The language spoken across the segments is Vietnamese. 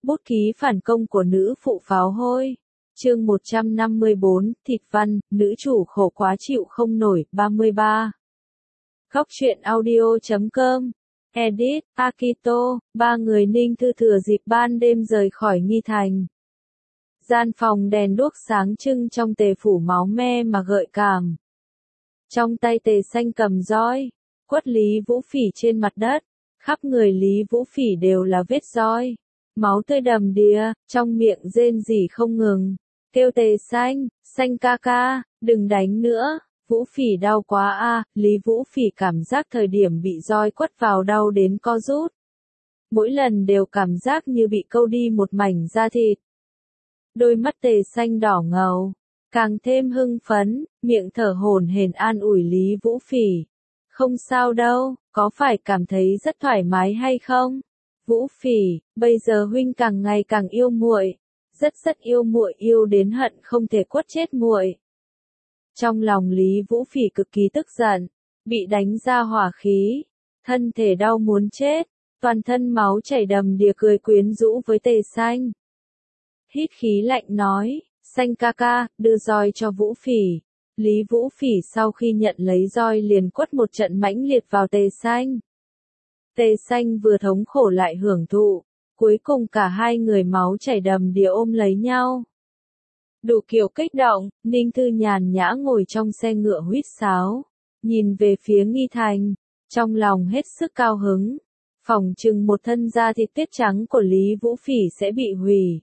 Bút ký phản công của nữ phụ pháo hôi. Chương 154, Thịt văn, nữ chủ khổ quá chịu không nổi, 33. Góc truyện audio.com. Edit, Akito, ba người Ninh Thư thừa dịp ban đêm rời khỏi Nghi Thành. Gian phòng đèn đuốc sáng trưng trong Tề phủ máu me mà gợi cảm. Trong tay Tề Xanh cầm roi, quất Lý Vũ Phỉ trên mặt đất, khắp người Lý Vũ Phỉ đều là vết roi. Máu tươi đầm đìa, trong miệng rên rỉ không ngừng, kêu Tề Xanh, Xanh ca ca, đừng đánh nữa, Vũ Phỉ đau quá a. Lý Vũ Phỉ cảm giác thời điểm bị roi quất vào đau đến co rút. Mỗi lần đều cảm giác như bị câu đi một mảnh da thịt. Đôi mắt Tề Xanh đỏ ngầu, càng thêm hưng phấn, miệng thở hổn hển an ủi Lý Vũ Phỉ. Không sao đâu, có phải cảm thấy rất thoải mái hay không? Vũ Phỉ, bây giờ huynh càng ngày càng yêu muội, rất yêu muội, yêu đến hận không thể quất chết muội. Trong lòng Lý Vũ Phỉ cực kỳ tức giận, bị đánh ra hỏa khí, thân thể đau muốn chết, toàn thân máu chảy đầm đìa cười quyến rũ với Tề Xanh. Hít khí lạnh nói, Xanh ca ca, đưa roi cho Vũ Phỉ. Lý Vũ Phỉ sau khi nhận lấy roi liền quất một trận mãnh liệt vào Tề Xanh. Tề Xanh vừa thống khổ lại hưởng thụ, cuối cùng cả hai người máu chảy đầm đìa ôm lấy nhau. Đủ kiểu kích động, Ninh Thư nhàn nhã ngồi trong xe ngựa huýt sáo, nhìn về phía Nghi Thành, trong lòng hết sức cao hứng. Phỏng chừng một thân da thịt tuyết trắng của Lý Vũ Phỉ sẽ bị hủy.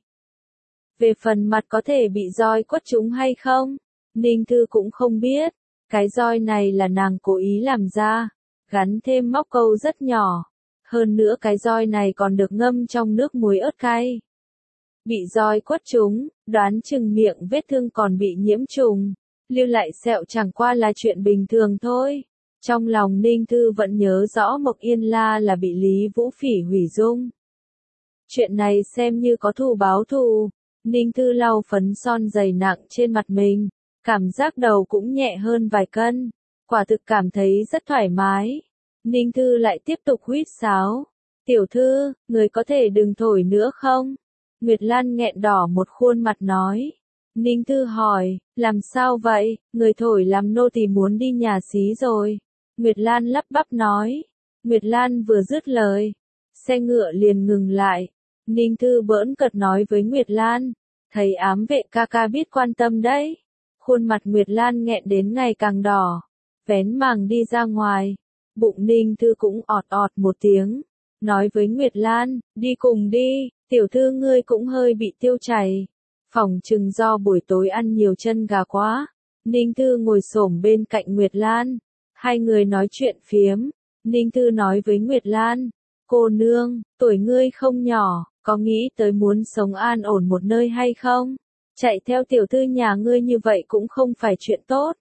Về phần mặt có thể bị roi quất trúng hay không, Ninh Thư cũng không biết, cái roi này là nàng cố ý làm ra, gắn thêm móc câu rất nhỏ. Hơn nữa cái roi này còn được ngâm trong nước muối ớt cay. Bị roi quất trúng, đoán chừng miệng vết thương còn bị nhiễm trùng, lưu lại sẹo chẳng qua là chuyện bình thường thôi. Trong lòng Ninh Thư vẫn nhớ rõ Mộc Yên La là bị Lý Vũ Phỉ hủy dung. Chuyện này xem như có thù báo thù. Ninh Thư lau phấn son dày nặng trên mặt mình, cảm giác đầu cũng nhẹ hơn vài cân, quả thực cảm thấy rất thoải mái. Ninh Thư lại tiếp tục huýt sáo. Tiểu thư, người có thể đừng thổi nữa không? Nguyệt Lan nghẹn đỏ một khuôn mặt nói. Ninh Thư hỏi, làm sao vậy, người thổi làm nô tỳ muốn đi nhà xí rồi. Nguyệt Lan lắp bắp nói. Nguyệt Lan vừa dứt lời, xe ngựa liền ngừng lại. Ninh Thư bỡn cợt nói với Nguyệt Lan, thấy ám vệ ca ca biết quan tâm đấy. Khuôn mặt Nguyệt Lan nghẹn đến ngày càng đỏ, vén màng đi ra ngoài. Bụng Ninh Thư cũng ọt ọt một tiếng, nói với Nguyệt Lan, đi cùng đi, tiểu thư ngươi cũng hơi bị tiêu chảy. Phỏng chừng do buổi tối ăn nhiều chân gà quá. Ninh Thư ngồi xổm bên cạnh Nguyệt Lan, hai người nói chuyện phiếm. Ninh Thư nói với Nguyệt Lan, cô nương, tuổi ngươi không nhỏ, có nghĩ tới muốn sống an ổn một nơi hay không? Chạy theo tiểu thư nhà ngươi như vậy cũng không phải chuyện tốt.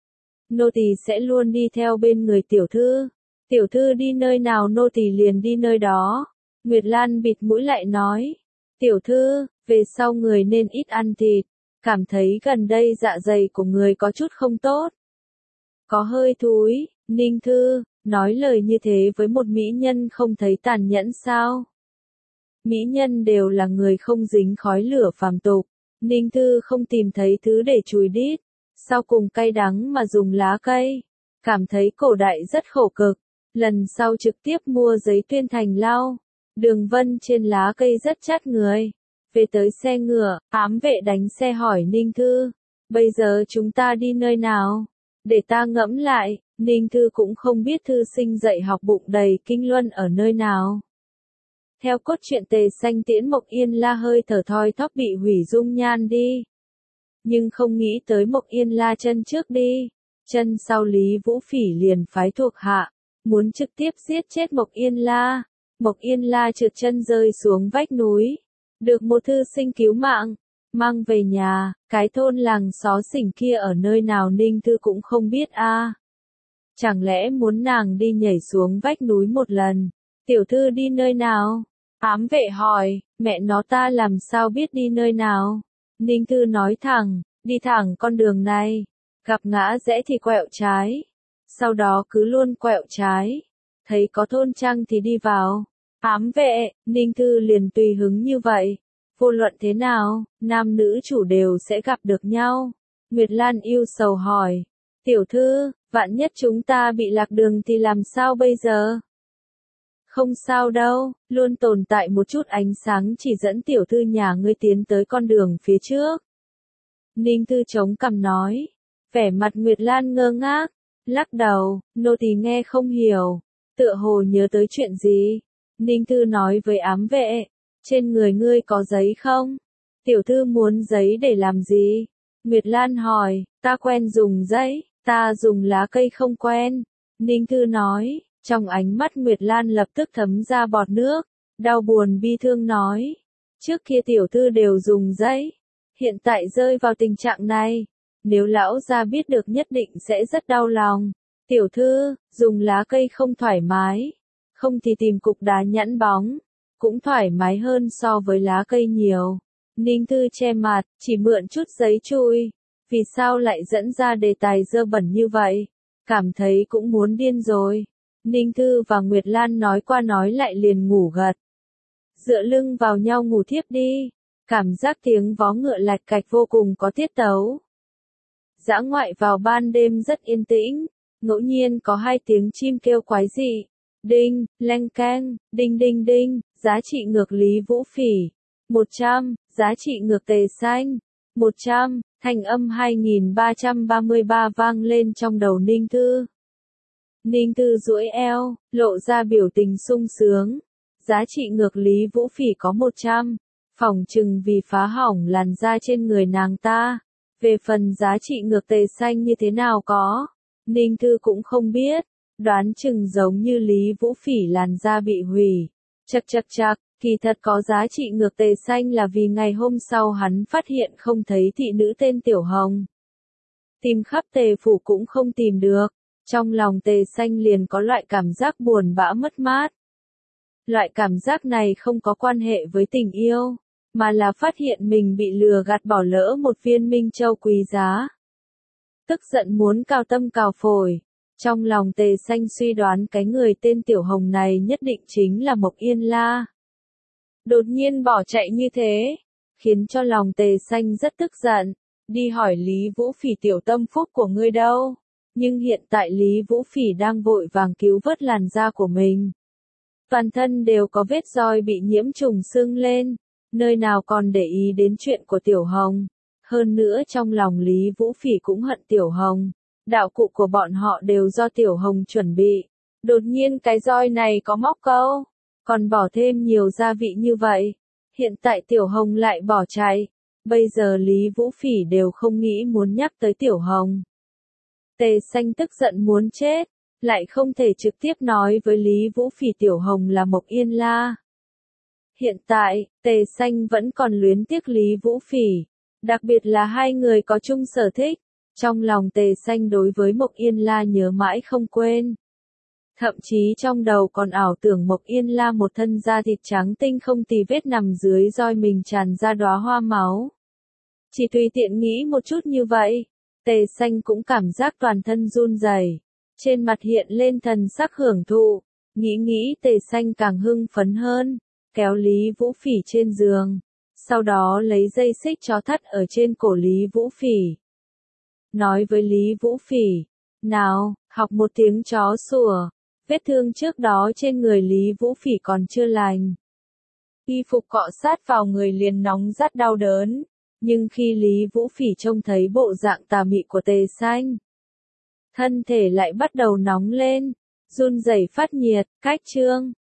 Nô tỳ sẽ luôn đi theo bên người tiểu thư. Tiểu thư đi nơi nào nô tỳ liền đi nơi đó. Nguyệt Lan bịt mũi lại nói. Tiểu thư, về sau người nên ít ăn thịt. Cảm thấy gần đây dạ dày của người có chút không tốt. Có hơi thúi, Ninh Thư, nói lời như thế với một mỹ nhân không thấy tàn nhẫn sao? Mỹ nhân đều là người không dính khói lửa phàm tục. Ninh Thư không tìm thấy thứ để chùi đít. Sau cùng cay đắng mà dùng lá cây. Cảm thấy cổ đại rất khổ cực. Lần sau trực tiếp mua giấy tuyên thành lau. Đường vân trên lá cây rất chát người. Về tới xe ngựa, ám vệ đánh xe hỏi Ninh Thư. Bây giờ chúng ta đi nơi nào? Để ta ngẫm lại. Ninh Thư cũng không biết thư sinh dạy học bụng đầy kinh luân ở nơi nào. Theo cốt truyện Tề Xanh tiễn Mộc Yên La hơi thở thoi thóp bị hủy dung nhan đi. Nhưng không nghĩ tới Mộc Yên La chân trước đi. Chân sau Lý Vũ Phỉ liền phái thuộc hạ, muốn trực tiếp giết chết Mộc Yên La. Mộc Yên La trượt chân rơi xuống vách núi. Được một thư sinh cứu mạng, mang về nhà, cái thôn làng xó xỉnh kia ở nơi nào Ninh Thư cũng không biết a. Chẳng lẽ muốn nàng đi nhảy xuống vách núi một lần? Tiểu thư đi nơi nào? Ám vệ hỏi, mẹ nó ta làm sao biết đi nơi nào? Ninh Thư nói thẳng, đi thẳng con đường này, gặp ngã rẽ thì quẹo trái, sau đó cứ luôn quẹo trái, thấy có thôn trang thì đi vào, Ám vệ, Ninh Thư liền tùy hứng như vậy. Vô luận thế nào, nam nữ chủ đều sẽ gặp được nhau. Nguyệt Lan yêu sầu hỏi. Tiểu thư, vạn nhất chúng ta bị lạc đường thì làm sao bây giờ? Không sao đâu, luôn tồn tại một chút ánh sáng chỉ dẫn tiểu thư nhà ngươi tiến tới con đường phía trước. Ninh Thư chống cằm nói. Vẻ mặt Nguyệt Lan ngơ ngác, lắc đầu, nô tỳ nghe không hiểu. Tựa hồ nhớ tới chuyện gì? Ninh Thư nói với ám vệ. Trên người ngươi có giấy không? Tiểu thư muốn giấy để làm gì? Nguyệt Lan hỏi. Ta quen dùng giấy, ta dùng lá cây không quen. Ninh Thư nói. Trong ánh mắt Nguyệt Lan lập tức thấm ra bọt nước, đau buồn bi thương nói. Trước kia tiểu thư đều dùng giấy, hiện tại rơi vào tình trạng này. Nếu lão gia biết được nhất định sẽ rất đau lòng. Tiểu thư, dùng lá cây không thoải mái, không thì tìm cục đá nhẵn bóng, cũng thoải mái hơn so với lá cây nhiều. Ninh Thư che mặt, chỉ mượn chút giấy chùi. Vì sao lại dẫn ra đề tài dơ bẩn như vậy? Cảm thấy cũng muốn điên rồi. Ninh Thư và Nguyệt Lan nói qua nói lại liền ngủ gật. Dựa lưng vào nhau ngủ thiếp đi. Cảm giác tiếng vó ngựa lạch cạch vô cùng có tiết tấu. Dã ngoại vào ban đêm rất yên tĩnh, ngẫu nhiên có hai tiếng chim kêu quái dị. Đinh, leng keng, đinh đinh đinh, giá trị ngược Lý Vũ Phỉ. 100, giá trị ngược Tề Xanh. 100, thanh âm 2333 vang lên trong đầu Ninh Thư. Ninh Thư duỗi eo, lộ ra biểu tình sung sướng. Giá trị ngược Lý Vũ Phỉ có 100, phỏng chừng vì phá hỏng làn da trên người nàng ta. Về phần giá trị ngược Tề Xanh như thế nào có, Ninh Thư cũng không biết, đoán chừng giống như Lý Vũ Phỉ làn da bị hủy. Chậc, kỳ thật có giá trị ngược Tề Xanh là vì ngày hôm sau hắn phát hiện không thấy thị nữ tên Tiểu Hồng. Tìm khắp Tề phủ cũng không tìm được. Trong lòng Tề Xanh liền có loại cảm giác buồn bã mất mát. Loại cảm giác này không có quan hệ với tình yêu, mà là phát hiện mình bị lừa gạt bỏ lỡ một viên minh châu quý giá. Tức giận muốn cào tâm cào phổi. Trong lòng Tề Xanh suy đoán cái người tên Tiểu Hồng này nhất định chính là Mộc Yên La. Đột nhiên bỏ chạy như thế, khiến cho lòng Tề Xanh rất tức giận. Đi hỏi Lý Vũ Phỉ tiểu tâm phúc của ngươi đâu? Nhưng hiện tại Lý Vũ Phỉ đang vội vàng cứu vớt làn da của mình. Toàn thân đều có vết roi bị nhiễm trùng sưng lên, nơi nào còn để ý đến chuyện của Tiểu Hồng. Hơn nữa trong lòng Lý Vũ Phỉ cũng hận Tiểu Hồng. Đạo cụ của bọn họ đều do Tiểu Hồng chuẩn bị. Đột nhiên cái roi này có móc câu, còn bỏ thêm nhiều gia vị như vậy. Hiện tại Tiểu Hồng lại bỏ chạy. Bây giờ Lý Vũ Phỉ đều không nghĩ muốn nhắc tới Tiểu Hồng. Tề Xanh tức giận muốn chết, lại không thể trực tiếp nói với Lý Vũ Phỉ Tiểu Hồng là Mộc Yên La. Hiện tại, Tề Xanh vẫn còn luyến tiếc Lý Vũ Phỉ, đặc biệt là hai người có chung sở thích. Trong lòng Tề Xanh đối với Mộc Yên La nhớ mãi không quên. Thậm chí trong đầu còn ảo tưởng Mộc Yên La một thân da thịt trắng tinh không tì vết nằm dưới roi mình tràn ra đóa hoa máu. Chỉ tùy tiện nghĩ một chút như vậy, Tề Xanh cũng cảm giác toàn thân run rẩy, trên mặt hiện lên thần sắc hưởng thụ. Nghĩ Tề Xanh càng hưng phấn hơn, kéo Lý Vũ Phỉ trên giường, sau đó lấy dây xích chó thắt ở trên cổ Lý Vũ Phỉ. Nói với Lý Vũ Phỉ, nào, học một tiếng chó sủa. Vết thương trước đó trên người Lý Vũ Phỉ còn chưa lành. Y phục cọ sát vào người liền nóng rát đau đớn. Nhưng khi Lý Vũ Phỉ trông thấy bộ dạng tà mị của Tề Xanh, thân thể lại bắt đầu nóng lên, run rẩy phát nhiệt. Cách chương